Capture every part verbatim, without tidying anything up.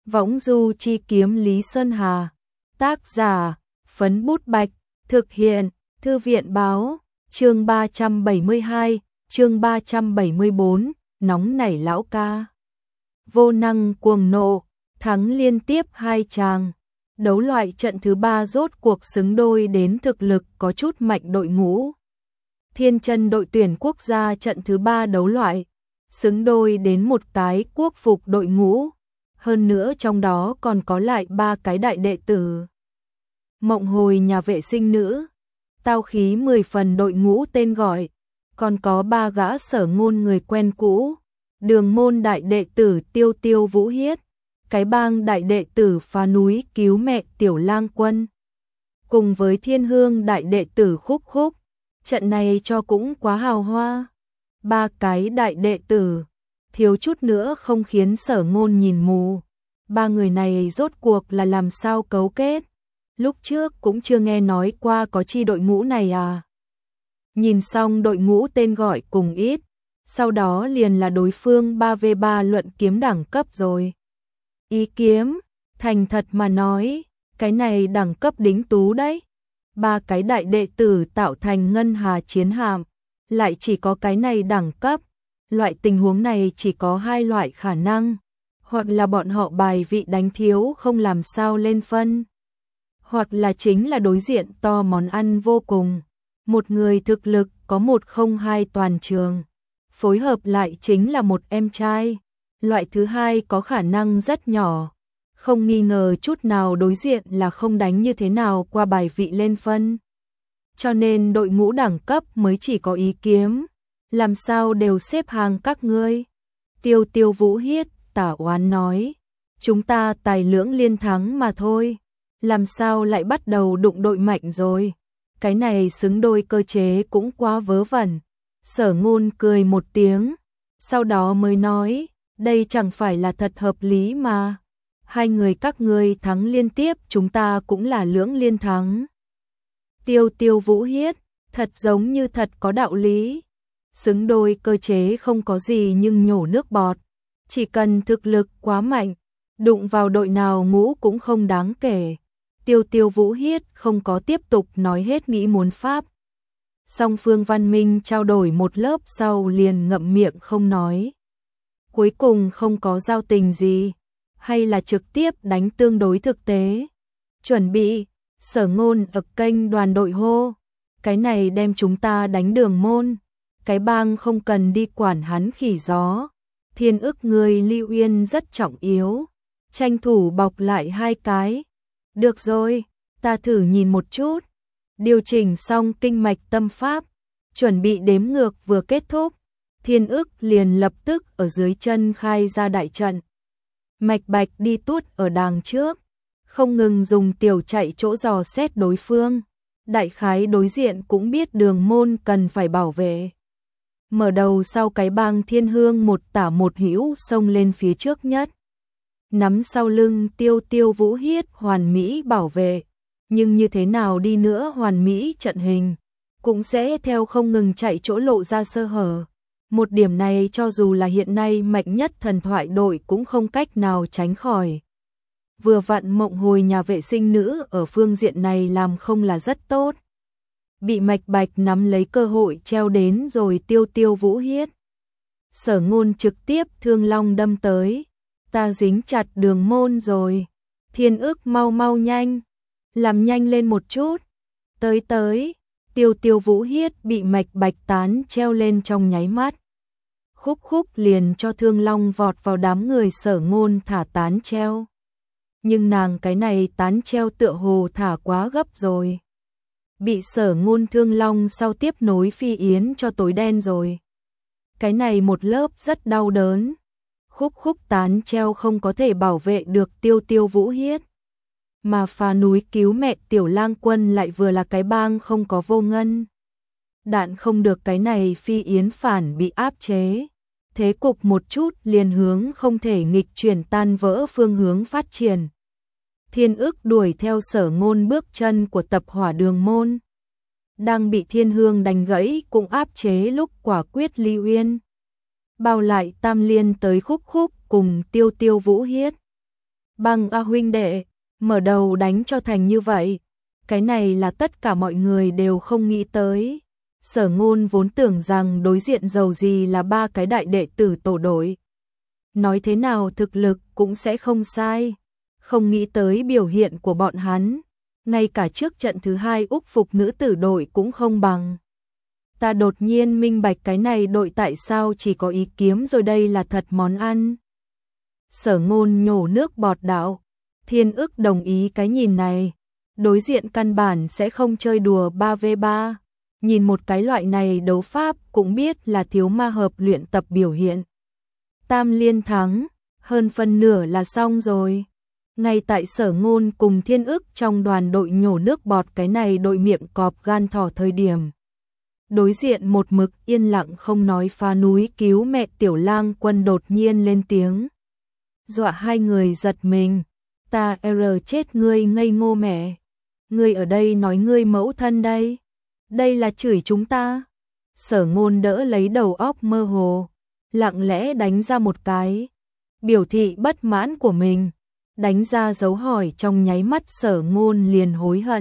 Võng du chi kiếm Lý Sơn Hà. Tác giả, Phấn Bút Bạch. Thực hiện, Thư viện báo. Chương ba trăm bảy mươi hai, chương ba trăm bảy mươi bốn, nóng nảy lão ca. Vô năng cuồng nộ, thắng liên tiếp hai chàng. Đấu loại trận thứ ba rốt cuộc xứng đôi đến thực lực có chút mạnh đội ngũ. Thiên chân đội tuyển quốc gia trận thứ ba đấu loại, xứng đôi đến một cái quốc phục đội ngũ. Hơn nữa trong đó còn có lại ba cái đại đệ tử. Mộng hồi nhà vệ sinh nữ, tao khí mười phần đội ngũ tên gọi, còn có ba gã Sở Ngôn người quen cũ, Đường môn đại đệ tử Tiêu Tiêu Vũ Hiết, cái bang đại đệ tử Phá núi cứu mẹ Tiểu Lang Quân, cùng với Thiên Hương đại đệ tử Khúc Khúc. Trận này cho cũng quá hào hoa. Ba cái đại đệ tử, thiếu chút nữa không khiến Sở Ngôn nhìn mù. Ba người này rốt cuộc là làm sao cấu kết? Lúc trước cũng chưa nghe nói qua có chi đội ngũ này à. Nhìn xong đội ngũ tên gọi cùng ít, sau đó liền là đối phương ba vs ba luận kiếm đẳng cấp rồi. Ý kiếm, thành thật mà nói, cái này đẳng cấp đính tú đấy. Ba cái đại đệ tử tạo thành ngân hà chiến hạm, lại chỉ có cái này đẳng cấp. Loại tình huống này chỉ có hai loại khả năng, hoặc là bọn họ bài vị đánh thiếu không làm sao lên phân, hoặc là chính là đối diện to món ăn vô cùng. Một người thực lực có một không hai toàn trường, phối hợp lại chính là một em trai. Loại thứ hai có khả năng rất nhỏ, không nghi ngờ chút nào đối diện là không đánh như thế nào qua bài vị lên phân. Cho nên đội ngũ đẳng cấp mới chỉ có ý kiếm, làm sao đều xếp hàng các ngươi. Tiêu Tiêu Vũ Hiết tả oán nói, chúng ta tài lưỡng liên thắng mà thôi, làm sao lại bắt đầu đụng đội mạnh rồi. Cái này xứng đôi cơ chế cũng quá vớ vẩn. Sở Ngôn cười một tiếng, sau đó mới nói, đây chẳng phải là thật hợp lý mà. Hai người các ngươi thắng liên tiếp, chúng ta cũng là lưỡng liên thắng. Tiêu Tiêu Vũ Hiết, thật giống như thật có đạo lý. Xứng đôi cơ chế không có gì nhưng nhổ nước bọt, chỉ cần thực lực quá mạnh, đụng vào đội nào ngũ cũng không đáng kể. Tiêu Tiêu Vũ Hiết không có tiếp tục nói hết nghĩ muốn pháp. Song phương văn minh trao đổi một lớp sau liền ngậm miệng không nói. Cuối cùng không có giao tình gì, hay là trực tiếp đánh tương đối thực tế. Chuẩn bị, Sở Ngôn ở kênh đoàn đội hô, cái này đem chúng ta đánh Đường môn, cái bang không cần đi quản hắn khỉ gió. Thiên ức người Lưu Uyên rất trọng yếu, tranh thủ bọc lại hai cái. Được rồi, ta thử nhìn một chút. Điều chỉnh xong kinh mạch tâm pháp, chuẩn bị đếm ngược vừa kết thúc, Thiên ức liền lập tức ở dưới chân khai ra đại trận. Mạch Bạch đi tút ở đằng trước, không ngừng dùng tiểu chạy chỗ dò xét đối phương. Đại khái đối diện cũng biết Đường môn cần phải bảo vệ. Mở đầu sau cái bang Thiên Hương một tả một hữu xông lên phía trước nhất. Nắm sau lưng Tiêu Tiêu Vũ Hiết hoàn mỹ bảo vệ. Nhưng như thế nào đi nữa hoàn mỹ trận hình cũng sẽ theo không ngừng chạy chỗ lộ ra sơ hở. Một điểm này cho dù là hiện nay mạnh nhất thần thoại đội cũng không cách nào tránh khỏi. Vừa vặn Mộng hồi nhà vệ sinh nữ ở phương diện này làm không là rất tốt. Bị Mạch Bạch nắm lấy cơ hội treo đến rồi Tiêu Tiêu Vũ Hiết. Sở Ngôn trực tiếp thương long đâm tới. Ta dính chặt Đường môn rồi. Thiên ức mau mau nhanh. Làm nhanh lên một chút. Tới tới. Tiêu Tiêu Vũ Hiết bị Mạch Bạch tán treo lên trong nháy mắt. Khúc Khúc liền cho thương long vọt vào đám người Sở Ngôn thả tán treo. Nhưng nàng cái này tán treo tựa hồ thả quá gấp rồi. Bị Sở Ngôn thương long sau tiếp nối phi yến cho tối đen rồi. Cái này một lớp rất đau đớn. Khúc Khúc tán treo không có thể bảo vệ được Tiêu Tiêu Vũ Hiết. Mà Phá núi cứu mẹ Tiểu Lang Quân lại vừa là cái bang không có vô ngân. Đạn không được cái này phi yến phản bị áp chế. Thế cục một chút liền hướng không thể nghịch chuyển tan vỡ phương hướng phát triển. Thiên ức đuổi theo Sở Ngôn bước chân của tập hỏa Đường môn. Đang bị Thiên Hương đánh gãy cũng áp chế lúc quả quyết Lưu Uyên. Bao lại Tam Liên tới Khúc Khúc cùng Tiêu Tiêu Vũ Hiết. Bằng a huynh đệ, mở đầu đánh cho thành như vậy. Cái này là tất cả mọi người đều không nghĩ tới. Sở Ngôn vốn tưởng rằng đối diện giàu gì là ba cái đại đệ tử tổ đội. Nói thế nào thực lực cũng sẽ không sai. Không nghĩ tới biểu hiện của bọn hắn. Ngay cả trước trận thứ hai Úc phục nữ tử đội cũng không bằng. Ta đột nhiên minh bạch cái này đội tại sao chỉ có ý kiếm rồi, đây là thật món ăn. Sở Ngôn nhổ nước bọt đạo. Thiên Ức đồng ý cái nhìn này. Đối diện căn bản sẽ không chơi đùa ba vs ba. Nhìn một cái loại này đấu pháp cũng biết là thiếu ma hợp luyện tập biểu hiện. Tam liên thắng, hơn phân nửa là xong rồi. Ngay tại Sở Ngôn cùng Thiên Ức trong đoàn đội nhổ nước bọt cái này đội miệng cọp gan thỏ thời điểm. Đối diện một mực yên lặng không nói Phá Núi Cứu Mẹ Tiểu Lang Quân đột nhiên lên tiếng. Dọa hai người giật mình. Ta er chết ngươi ngây ngô mẹ. Ngươi ở đây nói ngươi mẫu thân đây. Đây là chửi chúng ta. Sở Ngôn đỡ lấy đầu óc mơ hồ. Lặng lẽ đánh ra một cái. Biểu thị bất mãn của mình. Đánh ra dấu hỏi trong nháy mắt Sở Ngôn liền hối hận.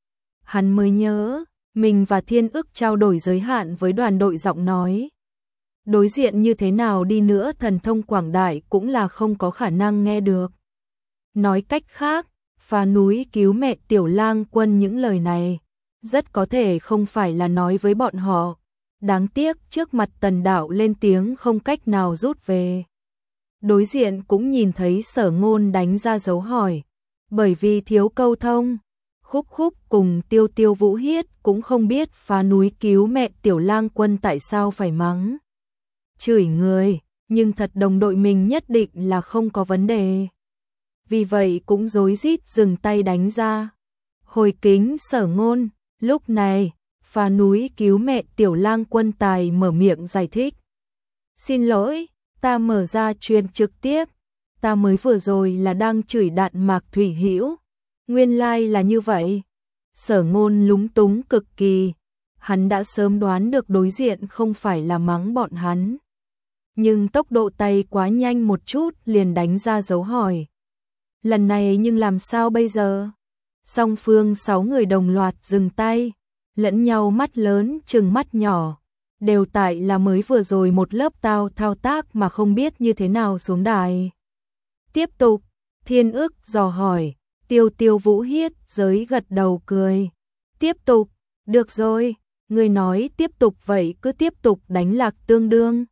Hắn mới nhớ, mình và Thiên Ức trao đổi giới hạn với đoàn đội giọng nói. Đối diện như thế nào đi nữa thần thông quảng đại cũng là không có khả năng nghe được. Nói cách khác, Phá Núi Cứu Mẹ Tiểu Lang Quân những lời này, rất có thể không phải là nói với bọn họ. Đáng tiếc trước mặt Tần Đạo lên tiếng không cách nào rút về. Đối diện cũng nhìn thấy Sở Ngôn đánh ra dấu hỏi. Bởi vì thiếu câu thông, Khúc Khúc cùng Tiêu Tiêu Vũ Hiết cũng không biết Phá Núi Cứu Mẹ Tiểu Lang Quân tại sao phải mắng. Chửi người, nhưng thật đồng đội mình nhất định là không có vấn đề. Vì vậy cũng rối rít dừng tay đánh ra. Hồi kính Sở Ngôn, lúc này, Phá Núi Cứu Mẹ Tiểu Lang Quân tài mở miệng giải thích. Xin lỗi, ta mở ra truyền trực tiếp. Ta mới vừa rồi là đang chửi Đạn Mạc Thủy Hữu. Nguyên lai like là như vậy. Sở Ngôn lúng túng cực kỳ. Hắn đã sớm đoán được đối diện không phải là mắng bọn hắn. Nhưng tốc độ tay quá nhanh một chút liền đánh ra dấu hỏi. Lần này nhưng làm sao bây giờ? Song phương sáu người đồng loạt dừng tay, lẫn nhau mắt lớn trừng mắt nhỏ, đều tại là mới vừa rồi một lớp tao thao tác mà không biết như thế nào xuống đài. Tiếp tục, Thiên Ức dò hỏi, Tiêu Tiêu Vũ Hiết giới gật đầu cười. Tiếp tục, được rồi, người nói tiếp tục vậy cứ tiếp tục đánh lạc tương đương.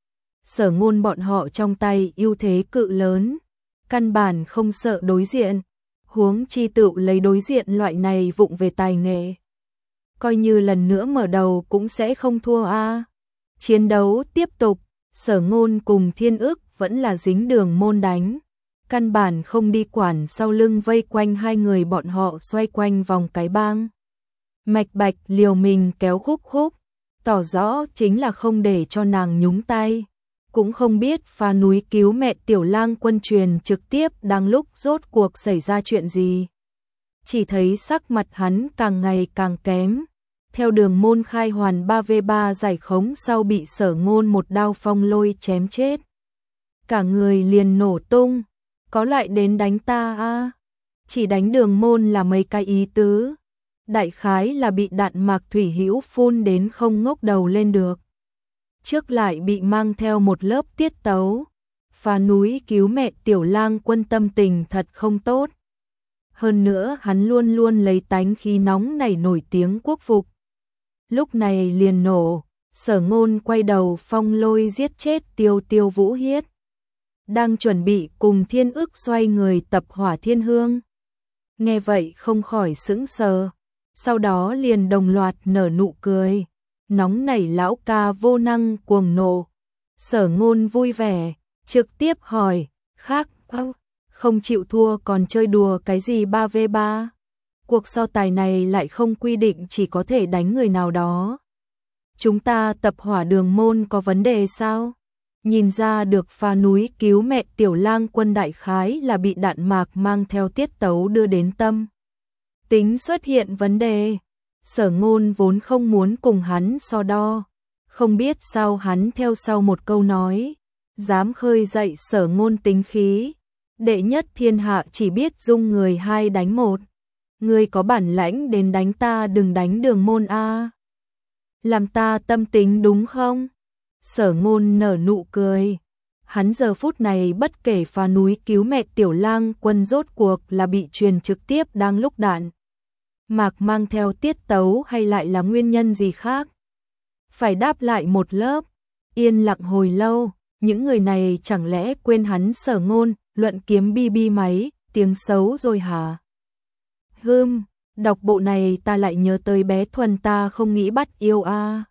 Sở Ngôn bọn họ trong tay ưu thế cự lớn, căn bản không sợ đối diện, huống chi tự lấy đối diện loại này vụng về tài nghệ. Coi như lần nữa mở đầu cũng sẽ không thua a. À. Chiến đấu tiếp tục, Sở Ngôn cùng Thiên Ức vẫn là dính đường môn đánh, căn bản không đi quản sau lưng vây quanh hai người bọn họ xoay quanh vòng cái bang. Mạch Bạch liều mình kéo Khúc Khúc, tỏ rõ chính là không để cho nàng nhúng tay. Cũng không biết Phá Núi Cứu Mẹ Tiểu Lang Quân truyền trực tiếp đang lúc rốt cuộc xảy ra chuyện gì. Chỉ thấy sắc mặt hắn càng ngày càng kém. Theo đường môn khai hoàn ba vs ba giải khống sau bị Sở Ngôn một đao phong lôi chém chết. Cả người liền nổ tung. Có lại đến đánh ta a à? Chỉ đánh đường môn là mấy cái ý tứ. Đại khái là bị Đạn Mạc Thủy Hữu phun đến không ngóc đầu lên được. Trước lại bị mang theo một lớp tiết tấu. Phá Núi Cứu Mẹ Tiểu Lang Quân tâm tình thật không tốt. Hơn nữa hắn luôn luôn lấy tánh khí nóng này nổi tiếng quốc phục. Lúc này liền nổ, Sở Ngôn quay đầu phong lôi giết chết Tiêu Tiêu Vũ Hiết. Đang chuẩn bị cùng Thiên Ức xoay người tập Hỏa Thiên Hương. Nghe vậy không khỏi sững sờ, sau đó liền đồng loạt nở nụ cười. Nóng nảy lão ca vô năng cuồng nộ. Sở Ngôn vui vẻ, trực tiếp hỏi, khác, không chịu thua còn chơi đùa cái gì ba vs ba? Cuộc so tài này lại không quy định chỉ có thể đánh người nào đó. Chúng ta tập hỏa đường môn có vấn đề sao? Nhìn ra được Phá Núi Cứu Mẹ Tiểu Lang Quân đại khái là bị Đạn Mạc mang theo tiết tấu đưa đến tâm. Tính xuất hiện vấn đề. Sở Ngôn vốn không muốn cùng hắn so đo. Không biết sao hắn theo sau một câu nói. Dám khơi dậy Sở Ngôn tính khí. Đệ nhất thiên hạ chỉ biết dung người hai đánh một. Ngươi có bản lãnh đến đánh ta đừng đánh Đường Môn a. Làm ta tâm tính đúng không? Sở Ngôn nở nụ cười. Hắn giờ phút này bất kể phá núi cứu mẹ Tiểu Lang Quân rốt cuộc là bị truyền trực tiếp đang lúc đạn mạc mang theo tiết tấu hay lại là nguyên nhân gì khác. Phải đáp lại một lớp, yên lặng hồi lâu, những người này chẳng lẽ quên hắn Sở Ngôn, luận kiếm bi bi máy, tiếng xấu rồi hả? Hừm, đọc bộ này ta lại nhớ tới bé Thuần ta không nghĩ bắt yêu a.